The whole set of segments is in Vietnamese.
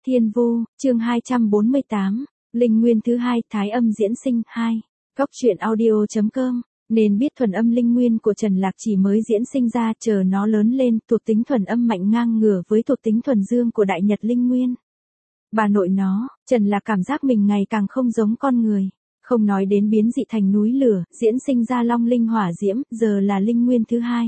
Thiên Vu, chương 248, Linh Nguyên thứ hai, Thái âm diễn sinh 2. Góc truyện audio.com. Nên biết thuần âm linh nguyên của Trần Lạc chỉ mới diễn sinh ra, chờ nó lớn lên, thuộc tính thuần âm mạnh ngang ngửa với thuộc tính thuần dương của Đại Nhật Linh Nguyên. Bà nội nó, Trần Lạc cảm giác mình ngày càng không giống con người. Không nói đến biến dị thành núi lửa, diễn sinh ra long linh hỏa diễm, giờ là linh nguyên thứ hai.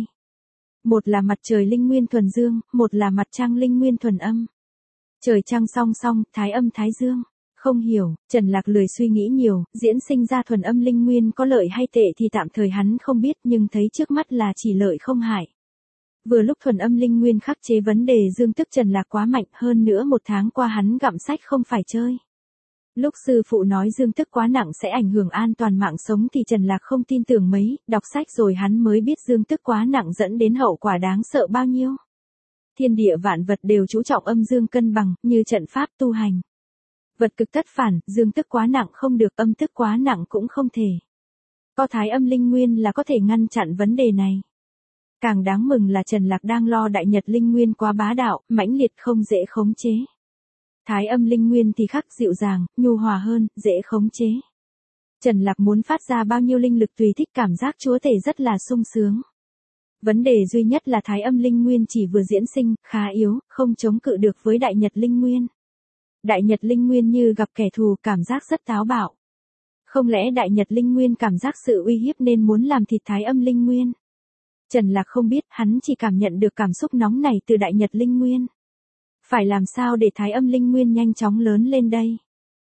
Một là mặt trời linh nguyên thuần dương, một là mặt trăng linh nguyên thuần âm. Trời trăng song song, thái âm thái dương. Không hiểu, Trần Lạc lười suy nghĩ nhiều, diễn sinh ra thuần âm linh nguyên có lợi hay tệ thì tạm thời hắn không biết, nhưng thấy trước mắt là chỉ lợi không hại. Vừa lúc thuần âm linh nguyên khắc chế vấn đề dương tức Trần Lạc quá mạnh, hơn nữa một tháng qua hắn gặm sách không phải chơi. Lúc sư phụ nói dương tức quá nặng sẽ ảnh hưởng an toàn mạng sống thì Trần Lạc không tin tưởng mấy, đọc sách rồi hắn mới biết dương tức quá nặng dẫn đến hậu quả đáng sợ bao nhiêu. Thiên địa vạn vật đều chú trọng âm dương cân bằng, như trận pháp tu hành. Vật cực tất phản, dương tức quá nặng không được, âm tức quá nặng cũng không thể. Có thái âm linh nguyên là có thể ngăn chặn vấn đề này. Càng đáng mừng là Trần Lạc đang lo Đại Nhật Linh Nguyên quá bá đạo, mãnh liệt không dễ khống chế. Thái âm linh nguyên thì khắc dịu dàng, nhu hòa hơn, dễ khống chế. Trần Lạc muốn phát ra bao nhiêu linh lực tùy thích, cảm giác chúa tể rất là sung sướng. Vấn đề duy nhất là thái âm linh nguyên chỉ vừa diễn sinh, khá yếu, không chống cự được với Đại Nhật Linh Nguyên. Đại Nhật Linh Nguyên như gặp kẻ thù, cảm giác rất táo bạo. Không lẽ Đại Nhật Linh Nguyên cảm giác sự uy hiếp nên muốn làm thịt thái âm linh nguyên? Trần Lạc không biết, hắn chỉ cảm nhận được cảm xúc nóng này từ Đại Nhật Linh Nguyên. Phải làm sao để thái âm linh nguyên nhanh chóng lớn lên đây?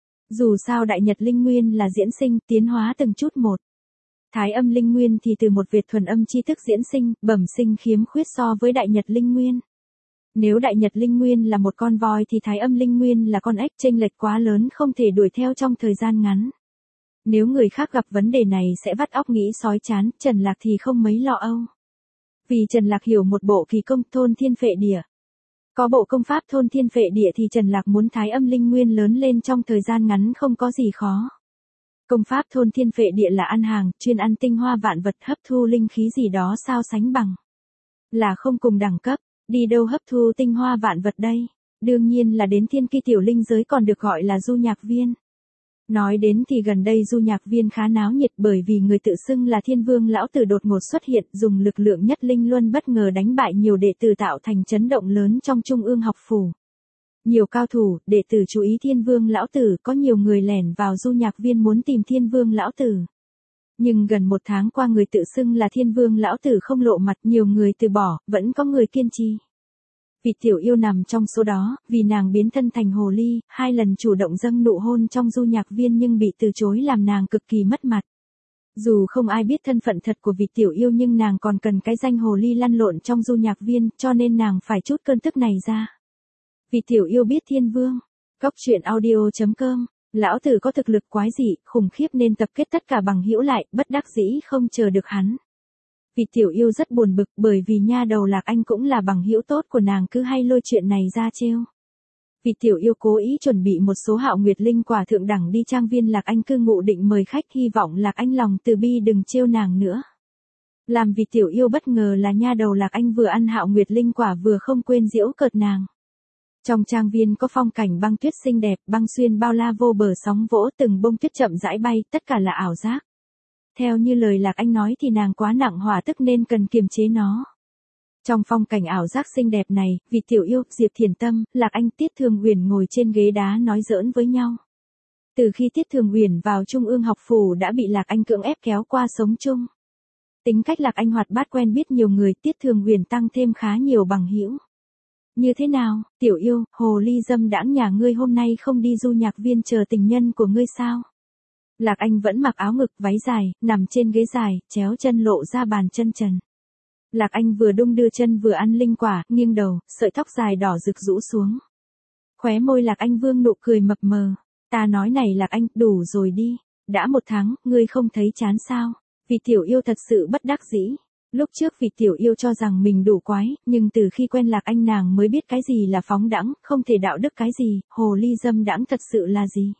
Dù sao Đại Nhật Linh Nguyên là diễn sinh, tiến hóa từng chút một. Thái âm linh nguyên thì từ một Việt thuần âm chi thức diễn sinh, bẩm sinh khiếm khuyết so với Đại Nhật Linh Nguyên. Nếu Đại Nhật Linh Nguyên là một con voi thì thái âm linh nguyên là con ếch, chênh lệch quá lớn không thể đuổi theo trong thời gian ngắn. Nếu người khác gặp vấn đề này sẽ vắt óc nghĩ sói chán, Trần Lạc thì không mấy lo âu. Vì Trần Lạc hiểu một bộ kỳ công thôn thiên phệ địa. Có bộ công pháp thôn thiên phệ địa thì Trần Lạc muốn thái âm linh nguyên lớn lên trong thời gian ngắn không có gì khó. Công pháp thôn thiên phệ địa là ăn hàng, chuyên ăn tinh hoa vạn vật, hấp thu linh khí gì đó sao sánh bằng. Là không cùng đẳng cấp, đi đâu hấp thu tinh hoa vạn vật đây? Đương nhiên là đến thiên kỳ tiểu linh giới, còn được gọi là du nhạc viên. Nói đến thì gần đây du nhạc viên khá náo nhiệt bởi vì người tự xưng là Thiên Vương lão tử đột ngột xuất hiện, dùng lực lượng nhất linh luân bất ngờ đánh bại nhiều đệ tử, tạo thành chấn động lớn trong trung ương học phủ. Nhiều cao thủ, đệ tử chú ý Thiên Vương lão tử, có nhiều người lẻn vào du nhạc viên muốn tìm Thiên Vương lão tử. Nhưng gần một tháng qua người tự xưng là Thiên Vương lão tử không lộ mặt, nhiều người từ bỏ, vẫn có người kiên trì. Vị tiểu yêu nằm trong số đó, vì nàng biến thân thành hồ ly, 2 lần chủ động dâng nụ hôn trong du nhạc viên nhưng bị từ chối làm nàng cực kỳ mất mặt. Dù không ai biết thân phận thật của vị tiểu yêu nhưng nàng còn cần cái danh hồ ly lăn lộn trong du nhạc viên, cho nên nàng phải trút cơn tức này ra. Vị tiểu yêu biết Thiên Vương. Góc truyện audio.com. Lão tử có thực lực quái dị, khủng khiếp nên tập kết tất cả bằng hữu lại, bất đắc dĩ không chờ được hắn. Vị tiểu yêu rất buồn bực bởi vì nha đầu Lạc Anh cũng là bằng hữu tốt của nàng, cứ hay lôi chuyện này ra trêu. Vị tiểu yêu cố ý chuẩn bị một số hạo nguyệt linh quả thượng đẳng đi trang viên Lạc Anh cư ngụ, định mời khách, hy vọng Lạc Anh lòng từ bi đừng trêu nàng nữa. Làm vị tiểu yêu bất ngờ là nha đầu Lạc Anh vừa ăn hạo nguyệt linh quả vừa không quên giễu cợt nàng. Trong trang viên có phong cảnh băng tuyết xinh đẹp, băng xuyên bao la vô bờ sóng vỗ, từng bông tuyết chậm rãi bay, tất cả là ảo giác. Theo như lời Lạc Anh nói thì nàng quá nặng hỏa tức nên cần kiềm chế nó. Trong phong cảnh ảo giác xinh đẹp này, vị tiểu yêu, Diệp Thiền Tâm, Lạc Anh, Tiết Thường Uyển ngồi trên ghế đá nói giỡn với nhau. Từ khi Tiết Thường Uyển vào trung ương học phủ đã bị Lạc Anh cưỡng ép kéo qua sống chung. Tính cách Lạc Anh hoạt bát, quen biết nhiều người, Tiết Thường Uyển tăng thêm khá nhiều bằng hữu. Như thế nào, tiểu yêu, hồ ly dâm đãng nhà ngươi hôm nay không đi du nhạc viên chờ tình nhân của ngươi sao? Lạc Anh vẫn mặc áo ngực, váy dài, nằm trên ghế dài, chéo chân lộ ra bàn chân trần. Lạc Anh vừa đung đưa chân vừa ăn linh quả, nghiêng đầu, sợi tóc dài đỏ rực rũ xuống. Khóe môi Lạc Anh vương nụ cười mập mờ. Ta nói này Lạc Anh, đủ rồi đi. Đã 1 tháng, ngươi không thấy chán sao? Vị tiểu yêu thật sự bất đắc dĩ. Lúc trước vị tiểu yêu cho rằng mình đủ quái, nhưng từ khi quen Lạc Anh nàng mới biết cái gì là phóng đãng, không thể đạo đức cái gì, hồ ly dâm đãng thật sự là gì.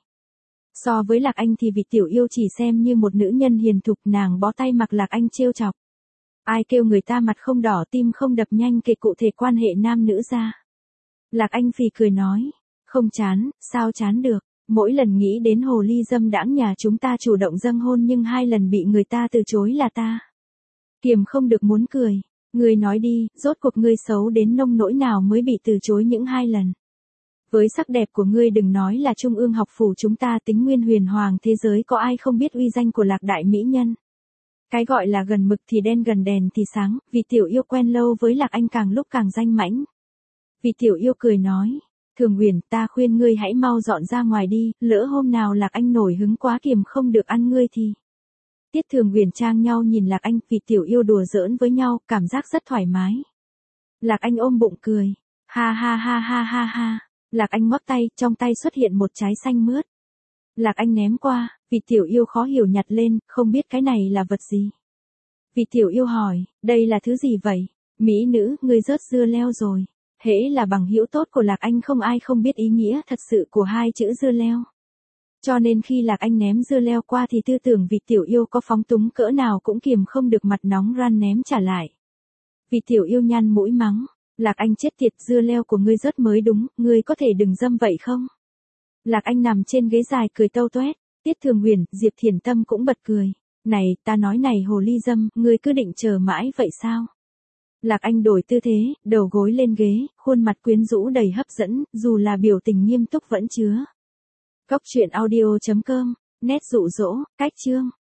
So với Lạc Anh thì vị tiểu yêu chỉ xem như một nữ nhân hiền thục, nàng bó tay mặc Lạc Anh trêu chọc. Ai kêu người ta mặt không đỏ tim không đập nhanh, kể cụ thể quan hệ nam nữ ra. Lạc Anh phì cười nói, Không chán, sao chán được. Mỗi lần nghĩ đến hồ ly dâm đãng nhà chúng ta chủ động dâng hôn nhưng 2 lần bị người ta từ chối là ta kiềm không được muốn cười. Ngươi nói đi, rốt cuộc ngươi xấu đến nông nỗi nào mới bị từ chối những 2 lần. Với sắc đẹp của ngươi đừng nói là trung ương học phủ chúng ta, tính nguyên huyền hoàng thế giới có ai không biết uy danh của Lạc đại mỹ nhân. Cái gọi là gần mực thì đen gần đèn thì sáng, vì tiểu yêu quen lâu với Lạc Anh càng lúc càng danh mãnh. Vì tiểu yêu cười nói, Thường Uyển, ta khuyên ngươi hãy mau dọn ra ngoài đi, lỡ hôm nào Lạc Anh nổi hứng quá kiềm không được ăn ngươi thì. Tiết Thường Uyển trang nhau nhìn Lạc Anh, vì tiểu yêu đùa giỡn với nhau, cảm giác rất thoải mái. Lạc Anh ôm bụng cười, ha ha ha ha ha ha. Lạc Anh ngoắc tay, trong tay xuất hiện một trái xanh mướt. Lạc Anh ném qua, vì tiểu yêu khó hiểu nhặt lên, không biết cái này là vật gì. Vì tiểu yêu hỏi, đây là thứ gì vậy? Mỹ nữ, ngươi rớt dưa leo rồi. Hễ là bằng hữu tốt của Lạc Anh không ai không biết ý nghĩa thật sự của 2 chữ dưa leo. Cho nên khi Lạc Anh ném dưa leo qua thì tư tưởng vì tiểu yêu có phóng túng cỡ nào cũng kiềm không được mặt nóng ran ném trả lại. Vì tiểu yêu nhăn mũi mắng, Lạc Anh chết tiệt, dưa leo của ngươi rớt mới đúng, ngươi có thể đừng dâm vậy không? Lạc Anh nằm trên ghế dài cười tâu toét. Tiết Thường Uyển, Diệp Thiển Tâm cũng bật cười. Này, ta nói này hồ ly dâm, ngươi cứ định chờ mãi vậy sao? Lạc Anh đổi tư thế, đầu gối lên ghế, khuôn mặt quyến rũ đầy hấp dẫn, dù là biểu tình nghiêm túc vẫn chứa. Cốc truyện audio.com, nét dụ dỗ, cách chương.